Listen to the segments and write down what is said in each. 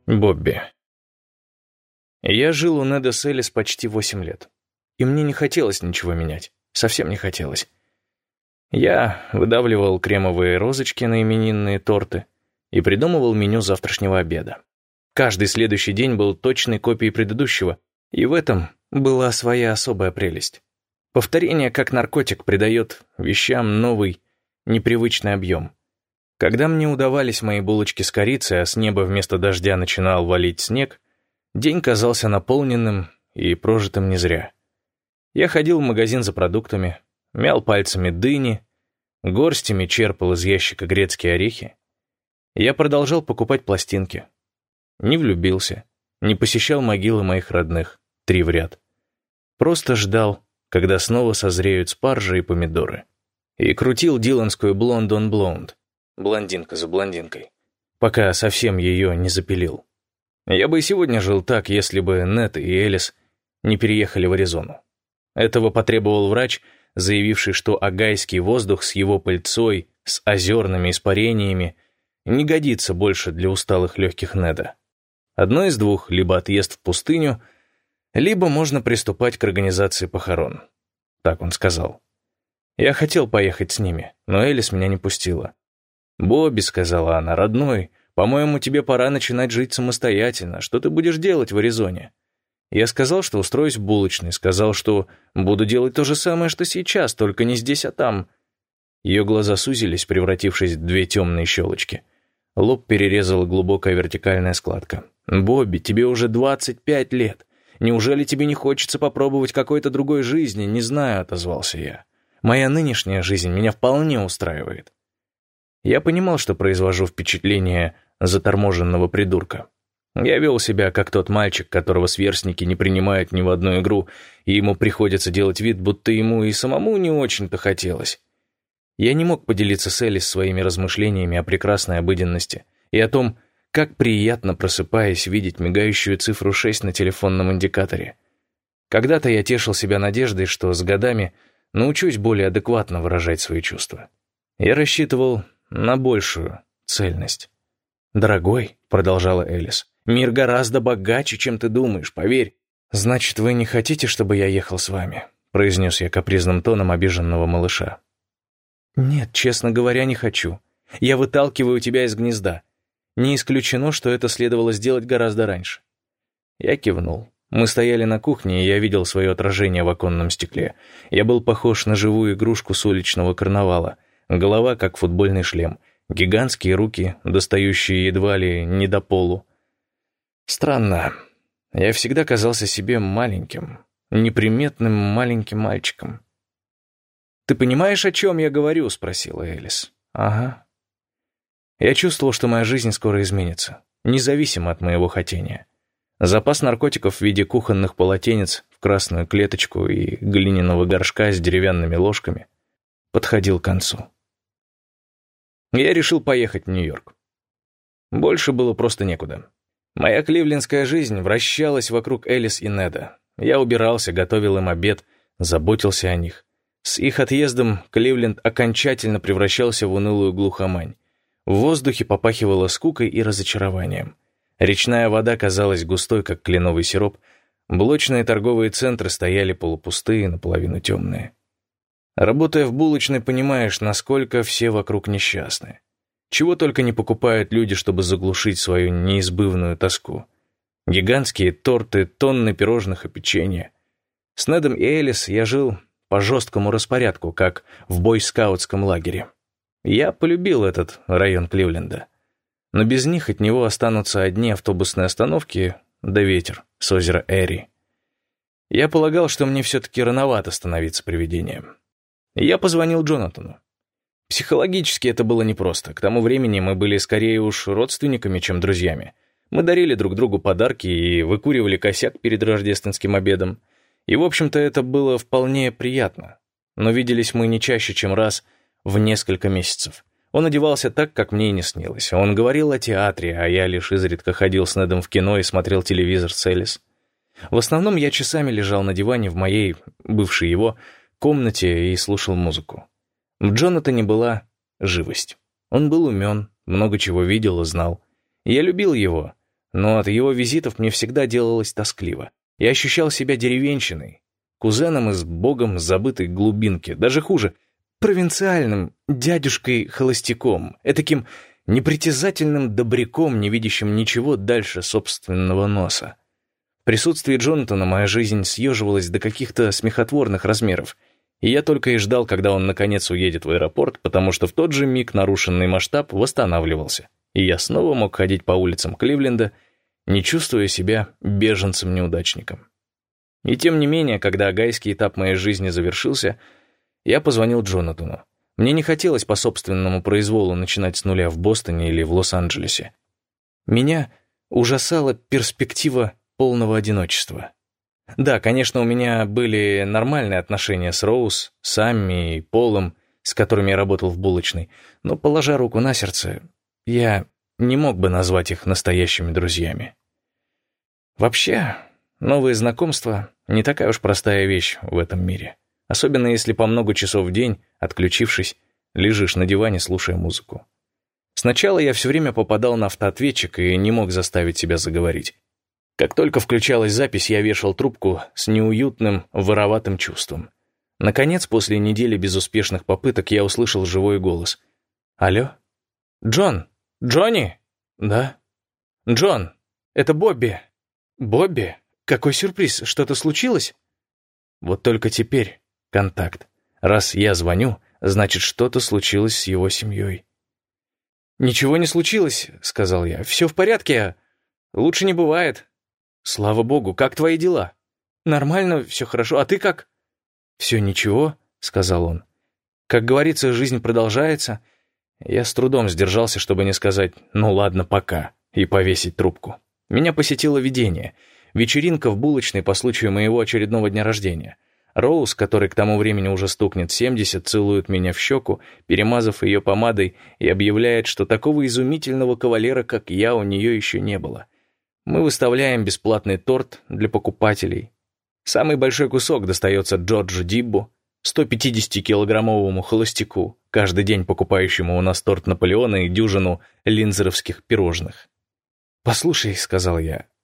Бобби. Я жил у Неда с Элис почти 8 лет. И мне не хотелось ничего менять. Совсем не хотелось. Я выдавливал кремовые розочки на именинные торты и придумывал меню завтрашнего обеда. Каждый следующий день был точной копией предыдущего, и в этом была своя особая прелесть. Повторение, как наркотик, придает вещам новый, непривычный объем. Когда мне удавались мои булочки с корицей, а с неба вместо дождя начинал валить снег, день казался наполненным и прожитым не зря. Я ходил в магазин за продуктами, мял пальцами дыни, горстями черпал из ящика грецкие орехи. Я продолжал покупать пластинки. Не влюбился, не посещал могилы моих родных, 3 в ряд. Просто ждал, когда снова созреют спаржи и помидоры. И крутил диланскую «Blonde on Blonde», блондинка за блондинкой, пока совсем ее не запилил. Я бы и сегодня жил так, если бы Нед и Элис не переехали в Аризону. Этого потребовал врач, заявивший, что огайский воздух с его пыльцой, с озерными испарениями не годится больше для усталых легких Неда. Одно из двух: либо отъезд в пустыню, либо можно приступать к организации похорон. Так он сказал. Я хотел поехать с ними, но Элис меня не пустила. «Бобби», — сказала она, — «родной, по-моему, тебе пора начинать жить самостоятельно. Что ты будешь делать в Аризоне?» Я сказал, что устроюсь в булочной, сказал, что буду делать то же самое, что сейчас, только не здесь, а там. Ее глаза сузились, превратившись в 2 темные щелочки. Лоб перерезала глубокая вертикальная складка. «Бобби, тебе уже 25 лет. Неужели тебе не хочется попробовать какой-то другой жизни?» «Не знаю», — отозвался я. «Моя нынешняя жизнь меня вполне устраивает». Я понимал, что произвожу впечатление заторможенного придурка. Я вел себя как тот мальчик, которого сверстники не принимают ни в одну игру, и ему приходится делать вид, будто ему и самому не очень-то хотелось. Я не мог поделиться с Элис своими размышлениями о прекрасной обыденности и о том, как приятно, просыпаясь, видеть мигающую цифру 6 на телефонном индикаторе. Когда-то я тешил себя надеждой, что с годами научусь более адекватно выражать свои чувства. Я рассчитывал на большую цельность. «Дорогой», — продолжала Элис, — «мир гораздо богаче, чем ты думаешь, поверь». «Значит, вы не хотите, чтобы я ехал с вами?» — произнес я капризным тоном обиженного малыша. «Нет, честно говоря, не хочу. Я выталкиваю тебя из гнезда. Не исключено, что это следовало сделать гораздо раньше». Я кивнул. Мы стояли на кухне, и я видел свое отражение в оконном стекле. Я был похож на живую игрушку с уличного карнавала. Голова, как футбольный шлем. Гигантские руки, достающие едва ли не до полу. Странно. Я всегда казался себе маленьким, неприметным маленьким мальчиком. «Ты понимаешь, о чем я говорю?» — спросила Элис. «Ага». Я чувствовал, что моя жизнь скоро изменится, независимо от моего хотения. Запас наркотиков в виде кухонных полотенец в красную клеточку и глиняного горшка с деревянными ложками подходил к концу. Я решил поехать в Нью-Йорк. Больше было просто некуда. Моя кливлендская жизнь вращалась вокруг Элис и Неда. Я убирался, готовил им обед, заботился о них. С их отъездом Кливленд окончательно превращался в унылую глухомань. В воздухе попахивало скукой и разочарованием. Речная вода казалась густой, как кленовый сироп. Блочные торговые центры стояли полупустые, наполовину темные. Работая в булочной, понимаешь, насколько все вокруг несчастны. Чего только не покупают люди, чтобы заглушить свою неизбывную тоску. Гигантские торты, тонны пирожных и печенья. С Недом и Элис я жил по жесткому распорядку, как в бойскаутском лагере. Я полюбил этот район Кливленда. Но без них от него останутся одни автобусные остановки да ветер с озера Эри. Я полагал, что мне все-таки рановато становиться привидением. Я позвонил Джонатану. Психологически это было непросто. К тому времени мы были скорее уж родственниками, чем друзьями. Мы дарили друг другу подарки и выкуривали косяк перед рождественским обедом. И, в общем-то, это было вполне приятно. Но виделись мы не чаще, чем раз в несколько месяцев. Он одевался так, как мне и не снилось. Он говорил о театре, а я лишь изредка ходил с Недом в кино и смотрел телевизор с Элис. В основном я часами лежал на диване в моей, бывшей его, комнате и слушал музыку. В Джонатане была живость. Он был умен, много чего видел и знал. Я любил его, но от его визитов мне всегда делалось тоскливо. Я ощущал себя деревенщиной, кузеном из богом забытой глубинки, даже хуже, провинциальным дядюшкой-холостяком, этаким непритязательным добряком, не видящим ничего дальше собственного носа. В присутствии Джонатана моя жизнь съеживалась до каких-то смехотворных размеров, и я только и ждал, когда он наконец уедет в аэропорт, потому что в тот же миг нарушенный масштаб восстанавливался, и я снова мог ходить по улицам Кливленда, не чувствуя себя беженцем-неудачником. И тем не менее, когда гайский этап моей жизни завершился, я позвонил Джонатану. Мне не хотелось по собственному произволу начинать с нуля в Бостоне или в Лос-Анджелесе. Меня ужасала перспектива полного одиночества. Да, конечно, у меня были нормальные отношения с Роуз, Самми и Полом, с которыми я работал в булочной, но, положа руку на сердце, я не мог бы назвать их настоящими друзьями. Вообще, новые знакомства — не такая уж простая вещь в этом мире. Особенно если по много часов в день, отключившись, лежишь на диване, слушая музыку. Сначала я все время попадал на автоответчик и не мог заставить себя заговорить. Как только включалась запись, я вешал трубку с неуютным, вороватым чувством. Наконец, после недели безуспешных попыток, я услышал живой голос. «Алло? Джон? Джонни?» «Да?» «Джон, это Бобби». «Бобби? Какой сюрприз, что-то случилось?» Вот только теперь контакт. Раз я звоню, значит, что-то случилось с его семьей. «Ничего не случилось», — сказал я. «Все в порядке. Лучше не бывает». «Слава богу, как твои дела?» «Нормально, все хорошо. А ты как?» «Все ничего», — сказал он. «Как говорится, жизнь продолжается». Я с трудом сдержался, чтобы не сказать «ну ладно, пока» и повесить трубку. Меня посетило видение. Вечеринка в булочной по случаю моего очередного дня рождения. Роуз, который к тому времени уже стукнет 70, целует меня в щеку, перемазав ее помадой, и объявляет, что такого изумительного кавалера, как я, у нее еще не было. Мы выставляем бесплатный торт для покупателей. Самый большой кусок достается Джорджу Диббу, 150-килограммовому холостяку, каждый день покупающему у нас торт Наполеона и дюжину линдзеровских пирожных. «Послушай», — сказал я, —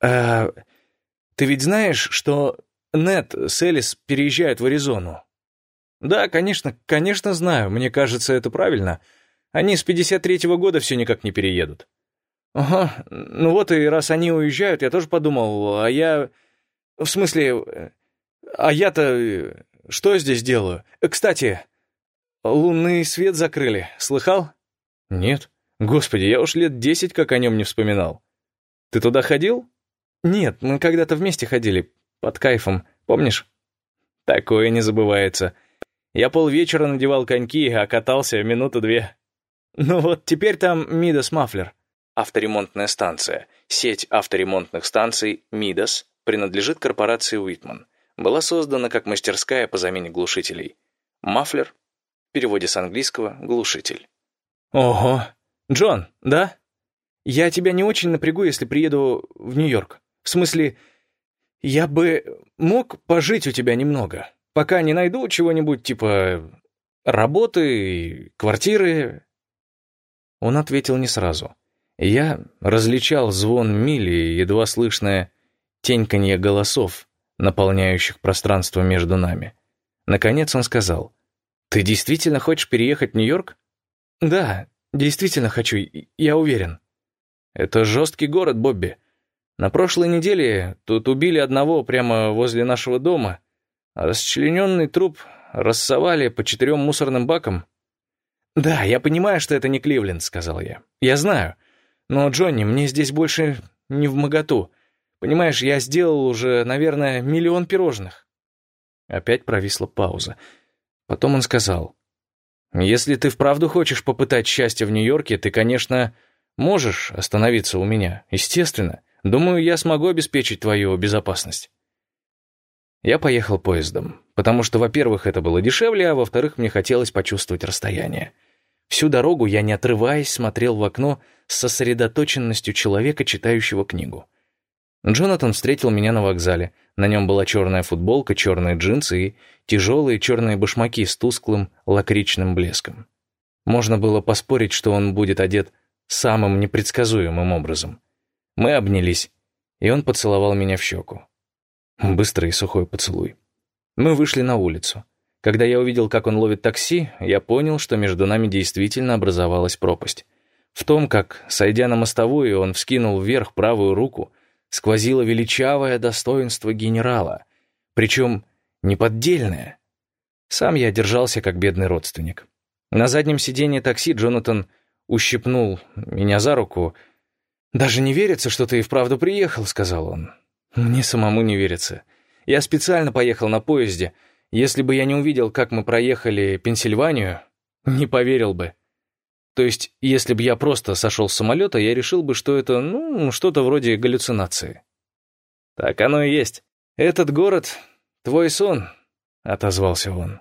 «ты ведь знаешь, что Нед с Элис переезжают в Аризону?» «Да, конечно знаю. Мне кажется, это правильно. Они с 53-го года все никак не переедут». «Ага, ну вот и раз они уезжают, я тоже подумал, а я... В смысле, а я-то что здесь делаю? Кстати, лунный свет закрыли, слыхал?» «Нет. Господи, я уж лет 10 как о нем не вспоминал. Ты туда ходил?» «Нет, мы когда-то вместе ходили, под кайфом, помнишь?» «Такое не забывается. Я полвечера надевал коньки, а катался минуту-две». «Ну вот, теперь там Мидас Мафлер». Авторемонтная станция. Сеть авторемонтных станций «Мидас» принадлежит корпорации Уитман. Была создана как мастерская по замене глушителей. «Мафлер» в переводе с английского «глушитель». «Ого! Джон, да? Я тебя не очень напрягу, если приеду в Нью-Йорк. В смысле, я бы мог пожить у тебя немного, пока не найду чего-нибудь типа работы, квартиры». Он ответил не сразу. Я различал звон мили и едва слышное теньканье голосов, наполняющих пространство между нами. Наконец он сказал: «Ты действительно хочешь переехать в Нью-Йорк?» «Да, действительно хочу, я уверен». «Это жесткий город, Бобби. На прошлой неделе тут убили одного прямо возле нашего дома, а расчлененный труп рассовали по 4 мусорным бакам». «Да, я понимаю, что это не Кливленд», — сказал я. «Я знаю. Но, Джонни, мне здесь больше не вмоготу. Понимаешь, я сделал уже, наверное, 1 миллион пирожных». Опять провисла пауза. Потом он сказал: «Если ты вправду хочешь попытать счастье в Нью-Йорке, ты, конечно, можешь остановиться у меня. Естественно. Думаю, я смогу обеспечить твою безопасность». Я поехал поездом, потому что, во-первых, это было дешевле, а во-вторых, мне хотелось почувствовать расстояние. Всю дорогу я, не отрываясь, смотрел в окно с сосредоточенностью человека, читающего книгу. Джонатан встретил меня на вокзале. На нем была черная футболка, черные джинсы и тяжелые черные башмаки с тусклым лакричным блеском. Можно было поспорить, что он будет одет самым непредсказуемым образом. Мы обнялись, и он поцеловал меня в щеку. Быстрый и сухой поцелуй. Мы вышли на улицу. Когда я увидел, как он ловит такси, я понял, что между нами действительно образовалась пропасть. В том, как, сойдя на мостовую, он вскинул вверх правую руку, сквозило величавое достоинство генерала, причем неподдельное. Сам я держался как бедный родственник. На заднем сиденье такси Джонатан ущипнул меня за руку. «Даже не верится, что ты и вправду приехал», — сказал он. «Мне самому не верится. Я специально поехал на поезде. Если бы я не увидел, как мы проехали Пенсильванию, не поверил бы. То есть, если бы я просто сошел с самолета, я решил бы, что это, что-то вроде галлюцинации». «Так оно и есть. Этот город — твой сон», — отозвался он.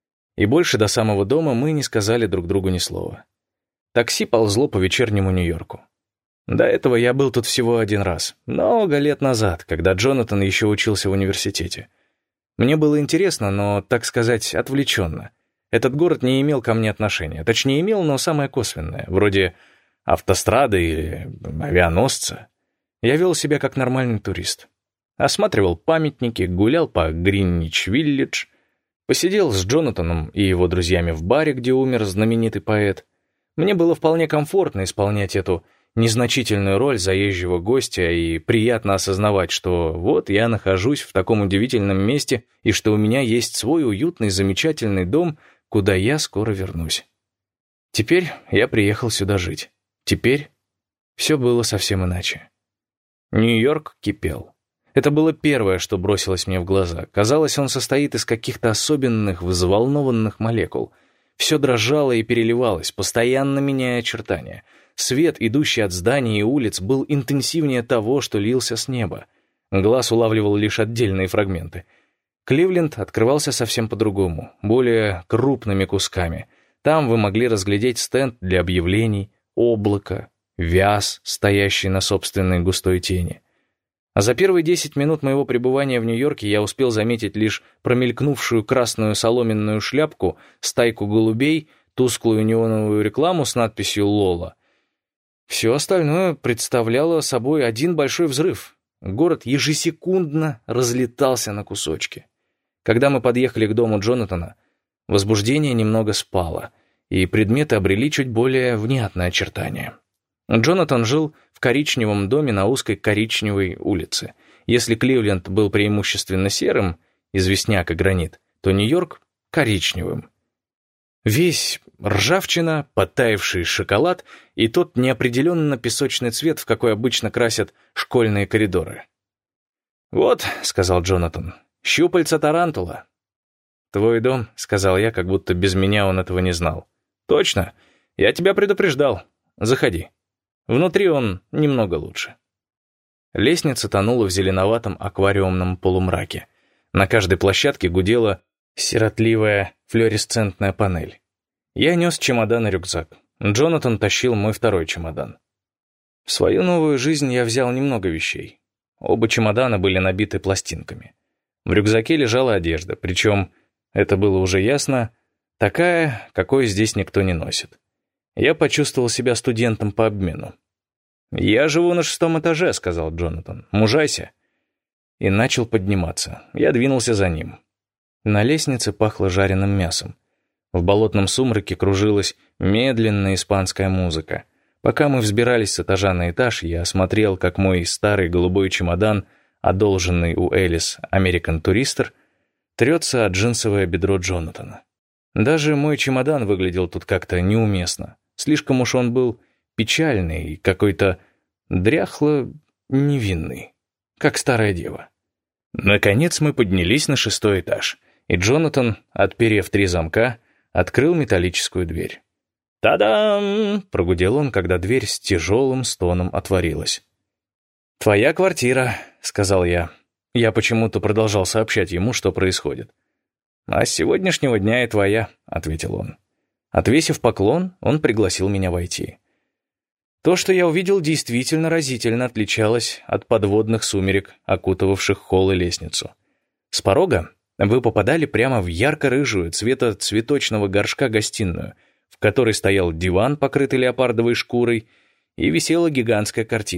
И больше до самого дома мы не сказали друг другу ни слова. Такси ползло по вечернему Нью-Йорку. До этого я был тут всего один раз, много лет назад, когда Джонатан еще учился в университете. Мне было интересно, но, так сказать, отвлеченно. Этот город не имел ко мне отношения. Точнее, имел, но самое косвенное, вроде автострады или авианосца. Я вел себя как нормальный турист. Осматривал памятники, гулял по Гринвич-Виллидж, посидел с Джонатаном и его друзьями в баре, где умер знаменитый поэт. Мне было вполне комфортно исполнять эту незначительную роль заезжего гостя и приятно осознавать, что вот я нахожусь в таком удивительном месте и что у меня есть свой уютный, замечательный дом, куда я скоро вернусь. Теперь я приехал сюда жить. Теперь все было совсем иначе. Нью-Йорк кипел. Это было первое, что бросилось мне в глаза. Казалось, он состоит из каких-то особенных, взволнованных молекул. Все дрожало и переливалось, постоянно меняя очертания. Свет, идущий от зданий и улиц, был интенсивнее того, что лился с неба. Глаз улавливал лишь отдельные фрагменты. Кливленд открывался совсем по-другому, более крупными кусками. Там вы могли разглядеть стенд для объявлений, облако, вяз, стоящий на собственной густой тени. А за первые 10 минут моего пребывания в Нью-Йорке я успел заметить лишь промелькнувшую красную соломенную шляпку, стайку голубей, тусклую неоновую рекламу с надписью «Лола». Все остальное представляло собой один большой взрыв. Город ежесекундно разлетался на кусочки. Когда мы подъехали к дому Джонатана, возбуждение немного спало, и предметы обрели чуть более внятное очертание. Джонатан жил в коричневом доме на узкой коричневой улице. Если Кливленд был преимущественно серым, известняк и гранит, то Нью-Йорк — коричневым. Весь ржавчина, подтаявший шоколад и тот неопределенно песочный цвет, в какой обычно красят школьные коридоры. «Вот», — сказал Джонатан, — «щупальца тарантула». «Твой дом», — сказал я, как будто без меня он этого не знал. «Точно. Я тебя предупреждал. Заходи. Внутри он немного лучше». Лестница тонула в зеленоватом аквариумном полумраке. На каждой площадке гудела сиротливая флуоресцентная панель. Я нес чемодан и рюкзак. Джонатан тащил мой второй чемодан. В свою новую жизнь я взял немного вещей. Оба чемодана были набиты пластинками. В рюкзаке лежала одежда, причем, это было уже ясно, такая, какой здесь никто не носит. Я почувствовал себя студентом по обмену. «Я живу на 6-м этаже», — сказал Джонатан. «Мужайся». И начал подниматься. Я двинулся за ним. На лестнице пахло жареным мясом. В болотном сумраке кружилась медленная испанская музыка. Пока мы взбирались с этажа на этаж, я смотрел, как мой старый голубой чемодан, одолженный у Элис American Tourister, трется от джинсовое бедро Джонатана. Даже мой чемодан выглядел тут как-то неуместно. Слишком уж он был печальный и какой-то дряхло-невинный, как старая дева. Наконец мы поднялись на 6-й этаж, и Джонатан, отперев 3 замка, открыл металлическую дверь. «Та-дам!» — прогудел он, когда дверь с тяжелым стоном отворилась. «Твоя квартира», — сказал я. Я почему-то продолжал сообщать ему, что происходит. «А с сегодняшнего дня и твоя», — ответил он. Отвесив поклон, он пригласил меня войти. То, что я увидел, действительно разительно отличалось от подводных сумерек, окутывавших холл и лестницу. С порога вы попадали прямо в ярко-рыжую цвета цветочного горшка гостиную, в которой стоял диван, покрытый леопардовой шкурой, и висела гигантская картина.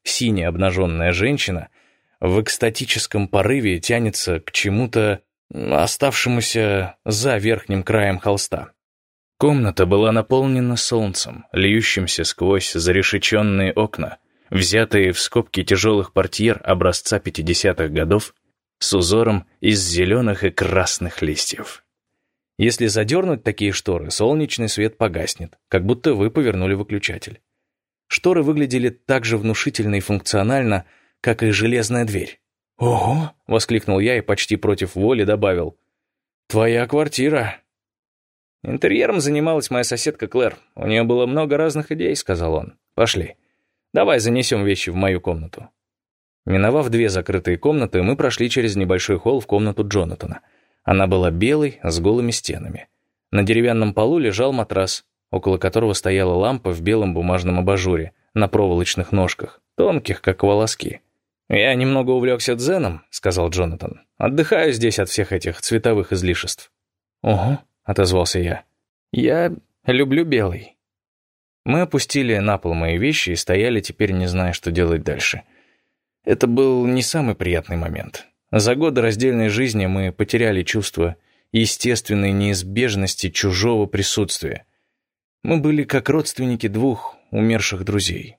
Синяя обнаженная женщина в экстатическом порыве тянется к чему-то, оставшемуся за верхним краем холста. Комната была наполнена солнцем, льющимся сквозь зарешеченные окна, взятые в скобки тяжелых портьер образца 50-х годов с узором из зеленых и красных листьев. Если задернуть такие шторы, солнечный свет погаснет, как будто вы повернули выключатель. Шторы выглядели так же внушительно и функционально, как и железная дверь. «Ого!» — воскликнул я и почти против воли добавил. «Твоя квартира!» «Интерьером занималась моя соседка Клэр. У нее было много разных идей», — сказал он. «Пошли. Давай занесем вещи в мою комнату». Миновав 2 закрытые комнаты, мы прошли через небольшой холл в комнату Джонатана. Она была белой, с голыми стенами. На деревянном полу лежал матрас, около которого стояла лампа в белом бумажном абажуре на проволочных ножках, тонких, как волоски. «Я немного увлекся дзеном», — сказал Джонатан. «Отдыхаю здесь от всех этих цветовых излишеств». «Ого», — отозвался я. «Я люблю белый». Мы опустили на пол мои вещи и стояли, теперь не зная, что делать дальше. Это был не самый приятный момент. За годы раздельной жизни мы потеряли чувство естественной неизбежности чужого присутствия. Мы были как родственники 2 умерших друзей.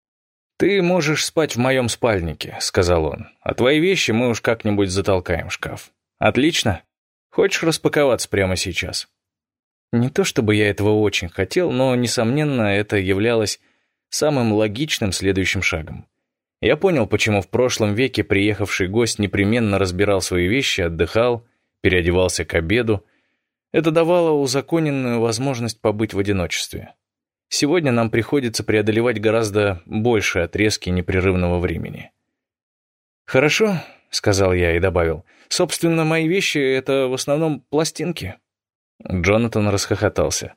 «Ты можешь спать в моем спальнике», — сказал он. «А твои вещи мы уж как-нибудь затолкаем в шкаф. Отлично? Хочешь распаковаться прямо сейчас?» Не то чтобы я этого очень хотел, но, несомненно, это являлось самым логичным следующим шагом. Я понял, почему в прошлом веке приехавший гость непременно разбирал свои вещи, отдыхал, переодевался к обеду. Это давало узаконенную возможность побыть в одиночестве. Сегодня нам приходится преодолевать гораздо большие отрезки непрерывного времени. «Хорошо», — сказал я и добавил. «Собственно, мои вещи — это в основном пластинки». Джонатан расхохотался.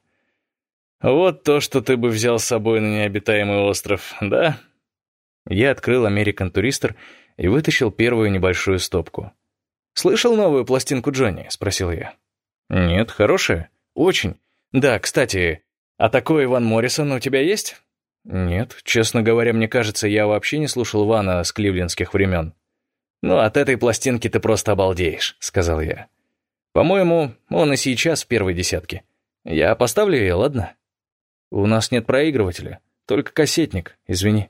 «Вот то, что ты бы взял с собой на необитаемый остров, да?» Я открыл American Tourister и вытащил первую небольшую стопку. «Слышал новую пластинку Джонни?» — спросил я. «Нет, хорошая. Очень. Да, кстати, а такой Ван Моррисон у тебя есть?» «Нет, честно говоря, мне кажется, я вообще не слушал Вана с кливлендских времен». «Ну, от этой пластинки ты просто обалдеешь», — сказал я. «По-моему, он и сейчас в первой десятке. Я поставлю ее, ладно?» «У нас нет проигрывателя, только кассетник, извини».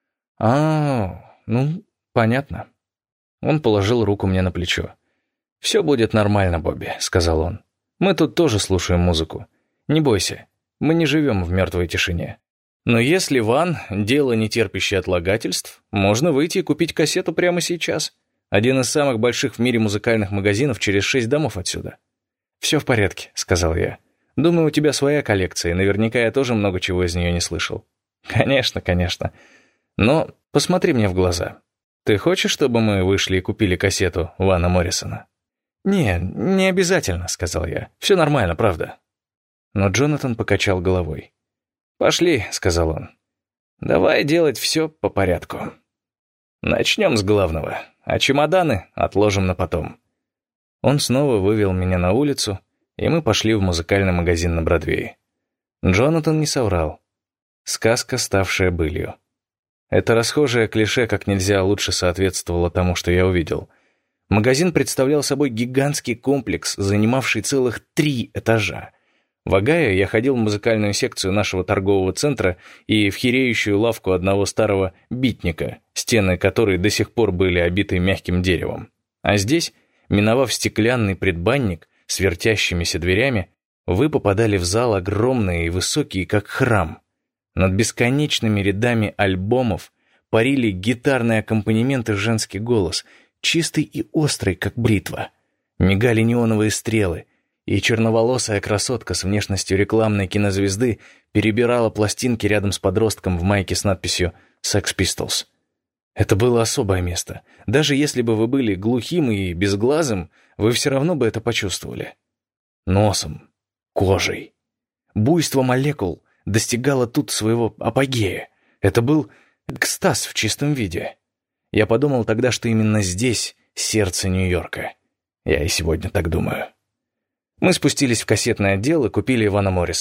Ну, понятно». Он положил руку мне на плечо. «Все будет нормально, Бобби», — сказал он. «Мы тут тоже слушаем музыку. Не бойся, мы не живем в мертвой тишине. Но если Ван — дело, не терпящее отлагательств, можно выйти и купить кассету прямо сейчас. Один из самых больших в мире музыкальных магазинов через 6 домов отсюда». «Все в порядке», — сказал я. «Думаю, у тебя своя коллекция, и наверняка я тоже много чего из нее не слышал». «Конечно, конечно. Но посмотри мне в глаза. Ты хочешь, чтобы мы вышли и купили кассету Вана Моррисона?» Не обязательно», — сказал я. «Все нормально, правда». Но Джонатан покачал головой. «Пошли», — сказал он. «Давай делать все по порядку. Начнем с главного, а чемоданы отложим на потом». Он снова вывел меня на улицу, и мы пошли в музыкальный магазин на Бродвее. Джонатан не соврал. Сказка, ставшая былью. Это расхожее клише как нельзя лучше соответствовало тому, что я увидел. Магазин представлял собой гигантский комплекс, занимавший целых 3 этажа. В Огайо я ходил в музыкальную секцию нашего торгового центра и в хиреющую лавку одного старого битника, стены которой до сих пор были обиты мягким деревом. А здесь, миновав стеклянный предбанник с вертящимися дверями, вы попадали в зал огромный и высокий, как храм. Над бесконечными рядами альбомов парили гитарный аккомпанемент и женский голос, чистый и острый, как бритва. Мигали неоновые стрелы, и черноволосая красотка с внешностью рекламной кинозвезды перебирала пластинки рядом с подростком в майке с надписью «Sex Pistols». Это было особое место. Даже если бы вы были глухим и безглазым, вы все равно бы это почувствовали. Носом, кожей. Буйство молекул достигало тут своего апогея. Это был экстаз в чистом виде. Я подумал тогда, что именно здесь сердце Нью-Йорка. Я и сегодня так думаю. Мы спустились в кассетный отдел и купили Вана Моррисона.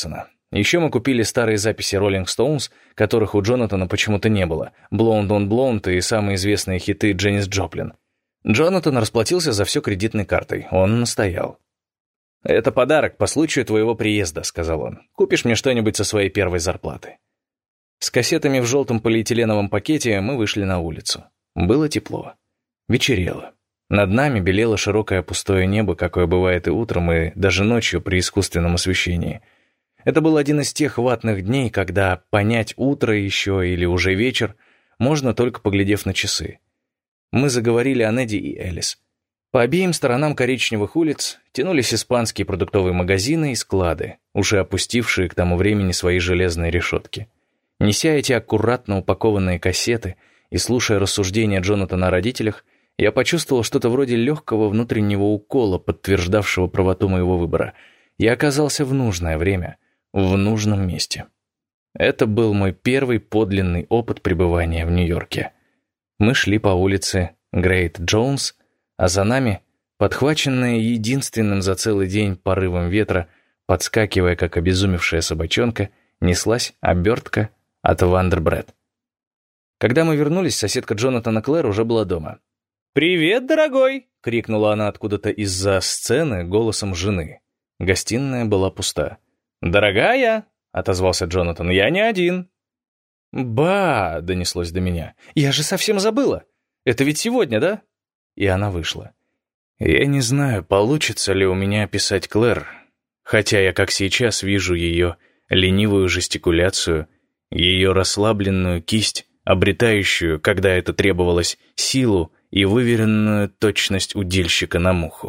Еще мы купили старые записи Rolling Stones, которых у Джонатана почему-то не было, «Blonde on Blonde» и самые известные хиты Дженнис Джоплин. Джонатан расплатился за все кредитной картой, он настоял. «Это подарок по случаю твоего приезда», — сказал он. «Купишь мне что-нибудь со своей первой зарплаты». С кассетами в желтом полиэтиленовом пакете мы вышли на улицу. Было тепло. Вечерело. Над нами белело широкое пустое небо, какое бывает и утром, и даже ночью при искусственном освещении. Это был один из тех ватных дней, когда понять, утро еще или уже вечер, можно только поглядев на часы. Мы заговорили о Неде и Элис. По обеим сторонам коричневых улиц тянулись испанские продуктовые магазины и склады, уже опустившие к тому времени свои железные решетки. Неся эти аккуратно упакованные кассеты и слушая рассуждения Джонатана о родителях, я почувствовал что-то вроде легкого внутреннего укола, подтверждавшего правоту моего выбора. Я оказался в нужное время, в нужном месте. Это был мой первый подлинный опыт пребывания в Нью-Йорке. Мы шли по улице Грейт Джонс, а за нами, подхваченная единственным за целый день порывом ветра, подскакивая, как обезумевшая собачонка, неслась обертка от Вандербред. Когда мы вернулись, соседка Джонатана Клэр уже была дома. «Привет, дорогой!» — крикнула она откуда-то из-за сцены голосом жены. Гостиная была пуста. «Дорогая!» — отозвался Джонатан. «Я не один». «Ба!» — донеслось до меня. «Я же совсем забыла! Это ведь сегодня, да?» И она вышла. Я не знаю, получится ли у меня описать Клэр, хотя я как сейчас вижу ее ленивую жестикуляцию, ее расслабленную кисть, обретающую, когда это требовалось, силу и выверенную точность удильщика на муху.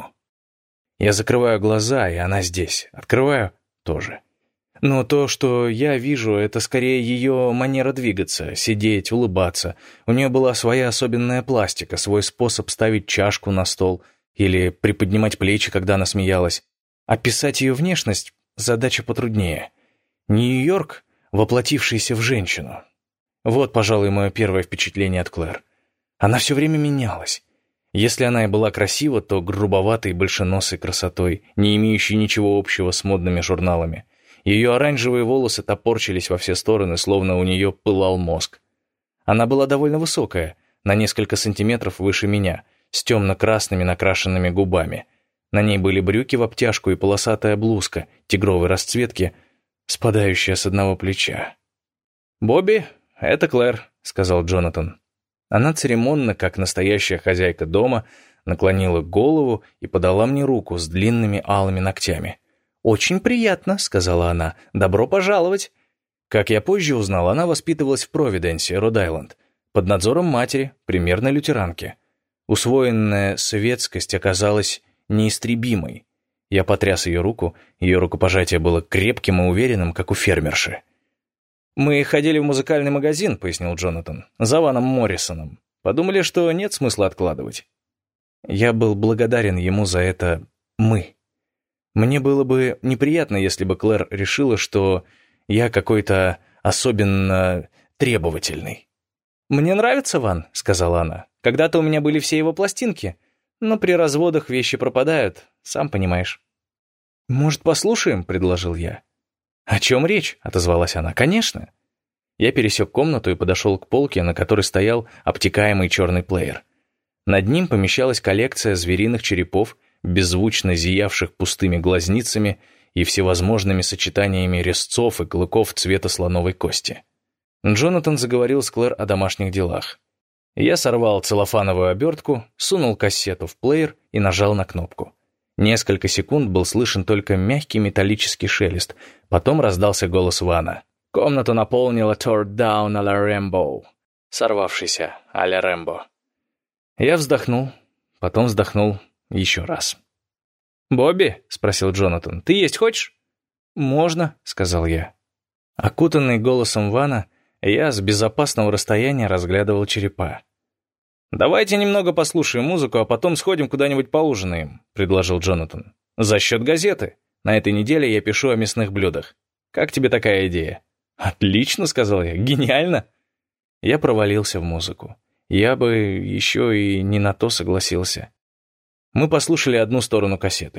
Я закрываю глаза, и она здесь. Открываю — тоже. Но то, что я вижу, это скорее ее манера двигаться, сидеть, улыбаться. У нее была своя особенная пластика, свой способ ставить чашку на стол или приподнимать плечи, когда она смеялась. Описать ее внешность — задача потруднее. Нью-Йорк, воплотившийся в женщину. Вот, пожалуй, мое первое впечатление от Клэр. Она все время менялась. Если она и была красива, то грубоватой большеносой красотой, не имеющей ничего общего с модными журналами. Ее оранжевые волосы топорчились во все стороны, словно у нее пылал мозг. Она была довольно высокая, на несколько сантиметров выше меня, с темно-красными накрашенными губами. На ней были брюки в обтяжку и полосатая блузка тигровой расцветки, спадающая с одного плеча. «Бобби, это Клэр», — сказал Джонатан. Она церемонно, как настоящая хозяйка дома, наклонила голову и подала мне руку с длинными алыми ногтями. «Очень приятно», — сказала она. «Добро пожаловать». Как я позже узнал, она воспитывалась в Провиденсе, Род-Айленд, под надзором матери, примерно лютеранки. Усвоенная светскость оказалась неистребимой. Я потряс ее руку, ее рукопожатие было крепким и уверенным, как у фермерши. «Мы ходили в музыкальный магазин», — пояснил Джонатан, «за Ваном Моррисоном. Подумали, что нет смысла откладывать». Я был благодарен ему за это «мы». Мне было бы неприятно, если бы Клэр решила, что я какой-то особенно требовательный. «Мне нравится Ван», — сказала она. «Когда-то у меня были все его пластинки, но при разводах вещи пропадают, сам понимаешь». «Может, послушаем?» — предложил я. «О чем речь?» — отозвалась она. «Конечно». Я пересек комнату и подошел к полке, на которой стоял обтекаемый черный плеер. Над ним помещалась коллекция звериных черепов, беззвучно зиявших пустыми глазницами и всевозможными сочетаниями резцов и клыков цвета слоновой кости. Джонатан заговорил с Клэр о домашних делах. Я сорвал целлофановую обертку, сунул кассету в плеер и нажал на кнопку. Несколько секунд был слышен только мягкий металлический шелест, потом раздался голос Вана. Комнату наполнила «Tore down a la Rambo», сорвавшийся а-ля Рэмбо. Я вздохнул, потом вздохнул еще раз. «Бобби?» — спросил Джонатан. «Ты есть хочешь?» «Можно», — сказал я. Окутанный голосом Вана, я с безопасного расстояния разглядывал черепа. «Давайте немного послушаем музыку, а потом сходим куда-нибудь поужинаем», — предложил Джонатан. «За счет газеты. На этой неделе я пишу о мясных блюдах. Как тебе такая идея?» «Отлично», — сказал я. «Гениально». Я провалился в музыку. Я бы еще и не на то согласился. Мы послушали одну сторону кассеты.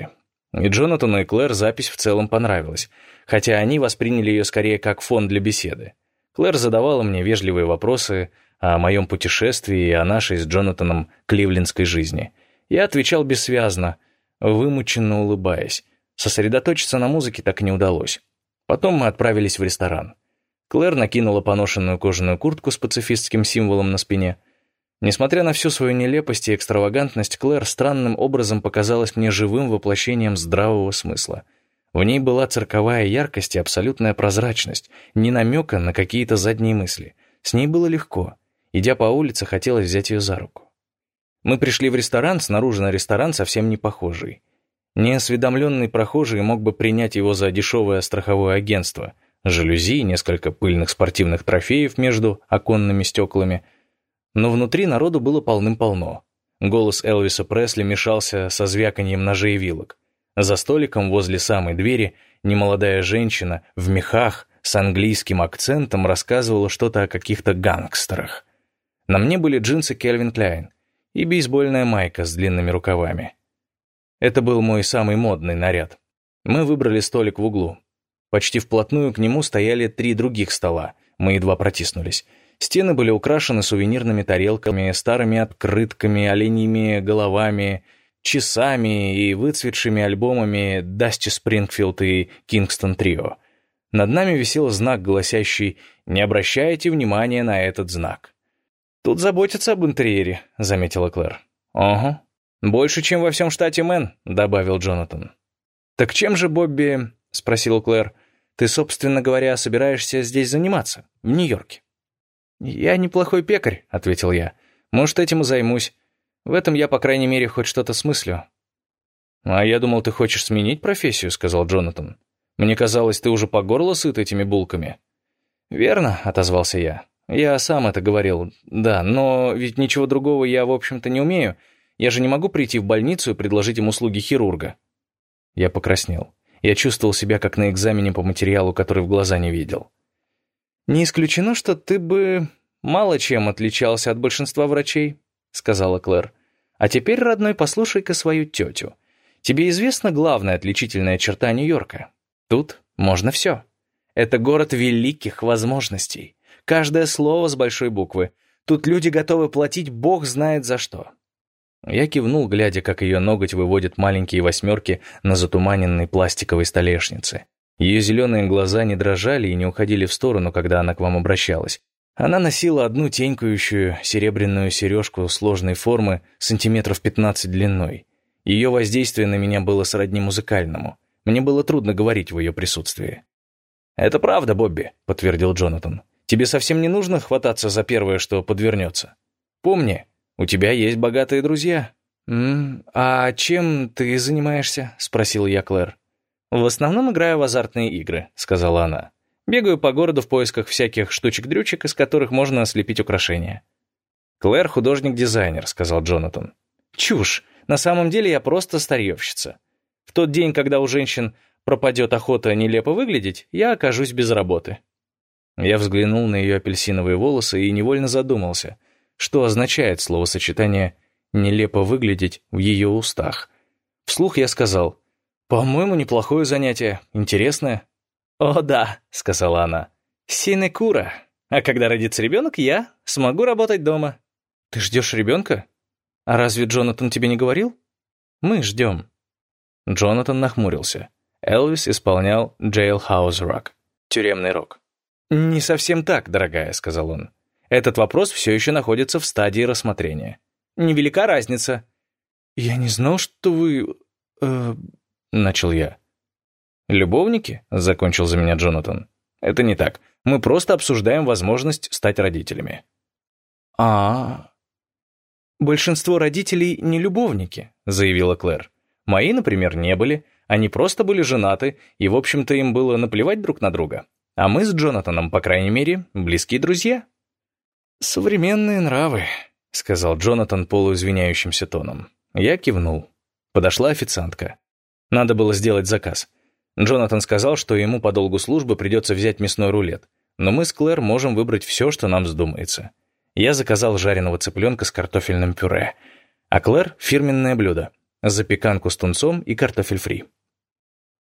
И Джонатану и Клэр запись в целом понравилась, хотя они восприняли ее скорее как фон для беседы. Клэр задавала мне вежливые вопросы о моем путешествии и о нашей с Джонатаном кливлендской жизни. Я отвечал бессвязно, вымученно улыбаясь. Сосредоточиться на музыке так и не удалось. Потом мы отправились в ресторан. Клэр накинула поношенную кожаную куртку с пацифистским символом на спине. Несмотря на всю свою нелепость и экстравагантность, Клэр странным образом показалась мне живым воплощением здравого смысла. В ней была цирковая яркость и абсолютная прозрачность, ни намека на какие-то задние мысли. С ней было легко. Идя по улице, хотелось взять ее за руку. Мы пришли в ресторан, снаружи на ресторан совсем не похожий. Неосведомленный прохожий мог бы принять его за дешевое страховое агентство. Жалюзи, несколько пыльных спортивных трофеев между оконными стеклами. Но внутри народу было полным-полно. Голос Элвиса Пресли мешался со звяканьем ножей и вилок. За столиком возле самой двери немолодая женщина в мехах с английским акцентом рассказывала что-то о каких-то гангстерах. На мне были джинсы Calvin Klein и бейсбольная майка с длинными рукавами. Это был мой самый модный наряд. Мы выбрали столик в углу. Почти вплотную к нему стояли 3 других стола. Мы едва протиснулись. Стены были украшены сувенирными тарелками, старыми открытками, оленьими головами, часами и выцветшими альбомами Дасти Спрингфилд и Кингстон Трио. Над нами висел знак, гласящий «Не обращайте внимания на этот знак». «Тут заботятся об интерьере», — заметила Клэр. «Ага. Больше, чем во всем штате Мэн», — добавил Джонатан. «Так чем же, Бобби, — спросил Клэр, — ты, собственно говоря, собираешься здесь заниматься, в Нью-Йорке?» «Я неплохой пекарь», — ответил я. «Может, этим и займусь. В этом я, по крайней мере, хоть что-то смыслю». «А я думал, ты хочешь сменить профессию», — сказал Джонатан. «Мне казалось, ты уже по горло сыт этими булками». «Верно», — отозвался я. «Я сам это говорил, да, но ведь ничего другого я, в общем-то, не умею. Я же не могу прийти в больницу и предложить им услуги хирурга». Я покраснел. Я чувствовал себя как на экзамене по материалу, который в глаза не видел. «Не исключено, что ты бы мало чем отличался от большинства врачей», — сказала Клэр. «А теперь, родной, послушай-ка свою тетю. Тебе известна главная отличительная черта Нью-Йорка? Тут можно все. Это город великих возможностей. Каждое слово с большой буквы. Тут люди готовы платить бог знает за что». Я кивнул, глядя, как ее ноготь выводит маленькие восьмерки на затуманенной пластиковой столешнице. Ее зеленые глаза не дрожали и не уходили в сторону, когда она к вам обращалась. Она носила одну тенькающую серебряную сережку сложной формы сантиметров 15 длиной. Ее воздействие на меня было сродни музыкальному. Мне было трудно говорить в ее присутствии. «Это правда, Бобби», — подтвердил Джонатан. «Тебе совсем не нужно хвататься за первое, что подвернется. Помни, у тебя есть богатые друзья». «А чем ты занимаешься?» — спросил я Клэр. «В основном играю в азартные игры», — сказала она. «Бегаю по городу в поисках всяких штучек-дрючек, из которых можно слепить украшения». «Клэр — художник-дизайнер», — сказал Джонатан. «Чушь. На самом деле я просто старьевщица. В тот день, когда у женщин пропадет охота нелепо выглядеть, я окажусь без работы». Я взглянул на ее апельсиновые волосы и невольно задумался, что означает словосочетание «нелепо выглядеть» в ее устах. Вслух я сказал: «По-моему, неплохое занятие, интересное». «О, да», — сказала она, — «синекура. А когда родится ребенок, я смогу работать дома». «Ты ждешь ребенка? А разве Джонатан тебе не говорил?» «Мы ждем». Джонатан нахмурился. Элвис исполнял «Jailhouse Rock» — тюремный рок. «Не совсем так, дорогая», — сказал он. «Этот вопрос все еще находится в стадии рассмотрения. Невелика разница». «Я не знал, что вы... начал я. «Любовники?» — закончил за меня Джонатан. «Это не так. Мы просто обсуждаем возможность стать родителями». «Большинство родителей не любовники», — заявила Клэр. «Мои, например, не были. Они просто были женаты, и, в общем-то, им было наплевать друг на друга. А мы с Джонатаном, по крайней мере, близкие друзья». «Современные нравы», — сказал Джонатан полуизвиняющимся тоном. Я кивнул. Подошла официантка. Надо было сделать заказ. Джонатан сказал, что ему по долгу службы придется взять мясной рулет, но мы с Клэр можем выбрать все, что нам вздумается. Я заказал жареного цыпленка с картофельным пюре, а Клэр — фирменное блюдо — запеканку с тунцом и картофель фри.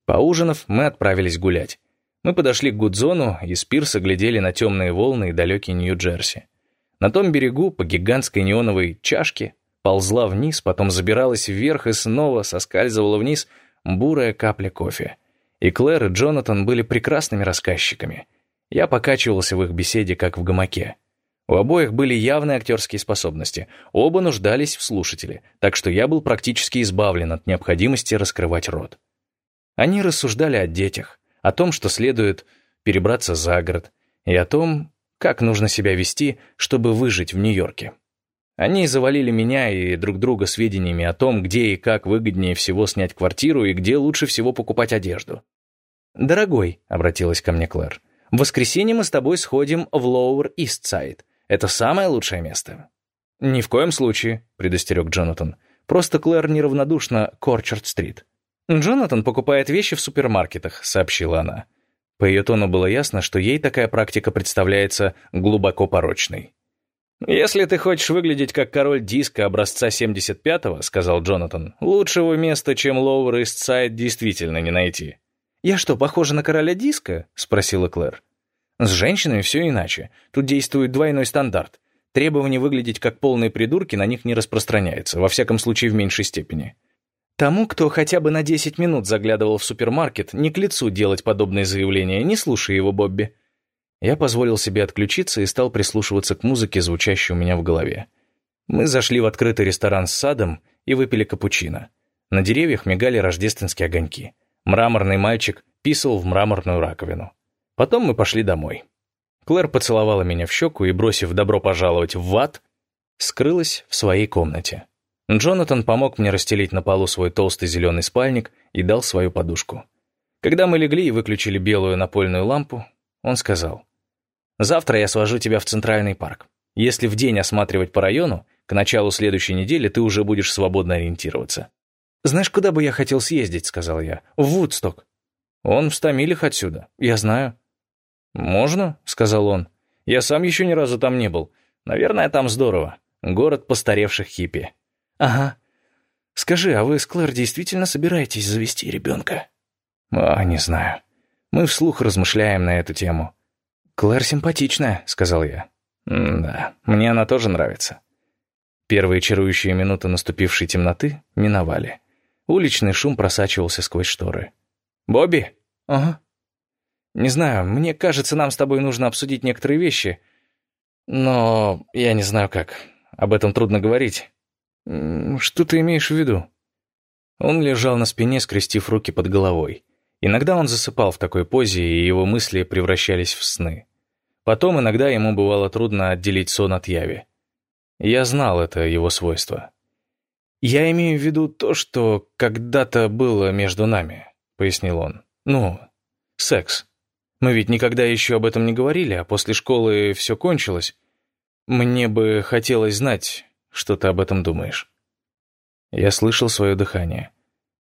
Поужинав, мы отправились гулять. Мы подошли к Гудзону и с пирса глядели на темные волны и далекий Нью-Джерси. На том берегу по гигантской неоновой чашке ползла вниз, потом забиралась вверх и снова соскальзывала вниз бурая капля кофе. И Клэр, и Джонатан были прекрасными рассказчиками. Я покачивался в их беседе, как в гамаке. У обоих были явные актерские способности, оба нуждались в слушателе, так что я был практически избавлен от необходимости раскрывать рот. Они рассуждали о детях, о том, что следует перебраться за город, и о том, как нужно себя вести, чтобы выжить в Нью-Йорке. Они завалили меня и друг друга сведениями о том, где и как выгоднее всего снять квартиру и где лучше всего покупать одежду. «Дорогой», — обратилась ко мне Клэр, — «в воскресенье мы с тобой сходим в Лоуэр-Ист-Сайд. Это самое лучшее место». «Ни в коем случае», — предостерег Джонатан. «Просто Клэр неравнодушна к Орчард-стрит». «Джонатан покупает вещи в супермаркетах», — сообщила она. По ее тону было ясно, что ей такая практика представляется глубоко порочной. «Если ты хочешь выглядеть как король диска образца 75-го, — сказал Джонатан, — лучшего места, чем Лоуэр-Ист-Сайд, действительно не найти». «Я что, похожа на короля диска?» — спросила Клэр. «С женщинами все иначе. Тут действует двойной стандарт. Требование выглядеть как полные придурки на них не распространяется, во всяком случае в меньшей степени. Тому, кто хотя бы на 10 минут заглядывал в супермаркет, не к лицу делать подобные заявления, не слушай его, Бобби». Я позволил себе отключиться и стал прислушиваться к музыке, звучащей у меня в голове. Мы зашли в открытый ресторан с садом и выпили капучино. На деревьях мигали рождественские огоньки. Мраморный мальчик писал в мраморную раковину. Потом мы пошли домой. Клэр поцеловала меня в щеку и, бросив «добро пожаловать в ад», скрылась в своей комнате. Джонатан помог мне расстелить на полу свой толстый зеленый спальник и дал свою подушку. Когда мы легли и выключили белую напольную лампу, он сказал: «Завтра я свожу тебя в Центральный парк. Если в день осматривать по району, к началу следующей недели ты уже будешь свободно ориентироваться». «Знаешь, куда бы я хотел съездить?» — сказал я. «В Вудсток». «Он в 100 милях отсюда, я знаю». «Можно?» — сказал он. «Я сам еще ни разу там не был. Наверное, там здорово. Город постаревших хиппи». «Ага. Скажи, а вы с Клэр действительно собираетесь завести ребенка?» «Не знаю. Мы вслух размышляем на эту тему». «Клэр симпатичная», — сказал я. «Да, мне она тоже нравится». Первые чарующие минуты наступившей темноты миновали. Уличный шум просачивался сквозь шторы. «Бобби?» «Ага». «Не знаю, мне кажется, нам с тобой нужно обсудить некоторые вещи, но я не знаю как. Об этом трудно говорить». «Что ты имеешь в виду?» Он лежал на спине, скрестив руки под головой. Иногда он засыпал в такой позе, и его мысли превращались в сны. Потом иногда ему бывало трудно отделить сон от яви. Я знал это его свойство. «Я имею в виду то, что когда-то было между нами», — пояснил он. «Ну, секс. Мы ведь никогда еще об этом не говорили, а после школы все кончилось. Мне бы хотелось знать, что ты об этом думаешь». Я слышал свое дыхание.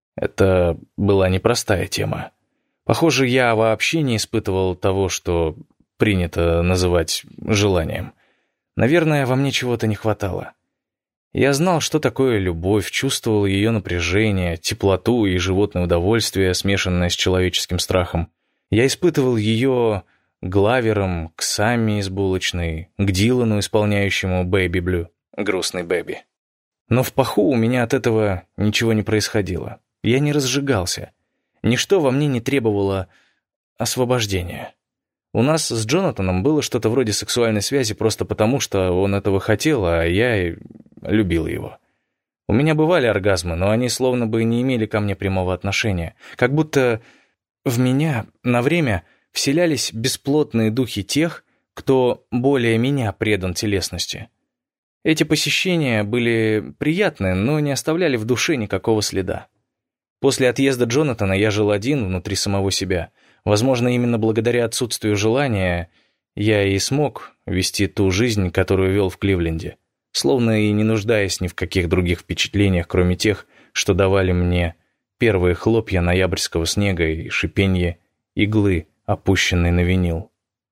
Это была непростая тема. Похоже, я вообще не испытывал того, что принято называть желанием. Наверное, во мне чего-то не хватало. Я знал, что такое любовь, чувствовал ее напряжение, теплоту и животное удовольствие, смешанное с человеческим страхом. Я испытывал ее Главером, к Самми из булочной, к Дилану, исполняющему «Бэйби Блю», грустный Бэби. Но в паху у меня от этого ничего не происходило. Я не разжигался. Ничто во мне не требовало освобождения. У нас с Джонатаном было что-то вроде сексуальной связи просто потому, что он этого хотел, а я любил его. У меня бывали оргазмы, но они словно бы не имели ко мне прямого отношения. Как будто в меня на время вселялись бесплотные духи тех, кто более меня предан телесности. Эти посещения были приятны, но не оставляли в душе никакого следа. После отъезда Джонатана я жил один внутри самого себя. Возможно, именно благодаря отсутствию желания я и смог вести ту жизнь, которую вел в Кливленде, словно и не нуждаясь ни в каких других впечатлениях, кроме тех, что давали мне первые хлопья ноябрьского снега и шипенье иглы, опущенной на винил.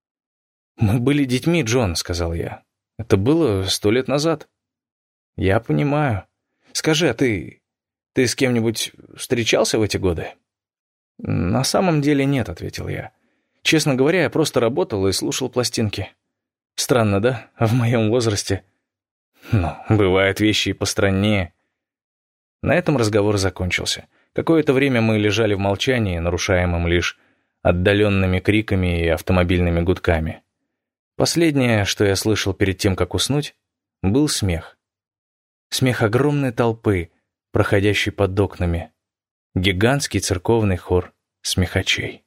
«Мы были детьми, Джон», — сказал я. «Это было 100 лет назад». «Я понимаю. Скажи, а ты с кем-нибудь встречался в эти годы?» «На самом деле нет», — ответил я. «Честно говоря, я просто работал и слушал пластинки. Странно, да? В моем возрасте. Но бывают вещи и постраннее». На этом разговор закончился. Какое-то время мы лежали в молчании, нарушаемом лишь отдаленными криками и автомобильными гудками. Последнее, что я слышал перед тем, как уснуть, был смех. Смех огромной толпы, проходящей под окнами. Гигантский церковный хор смехачей.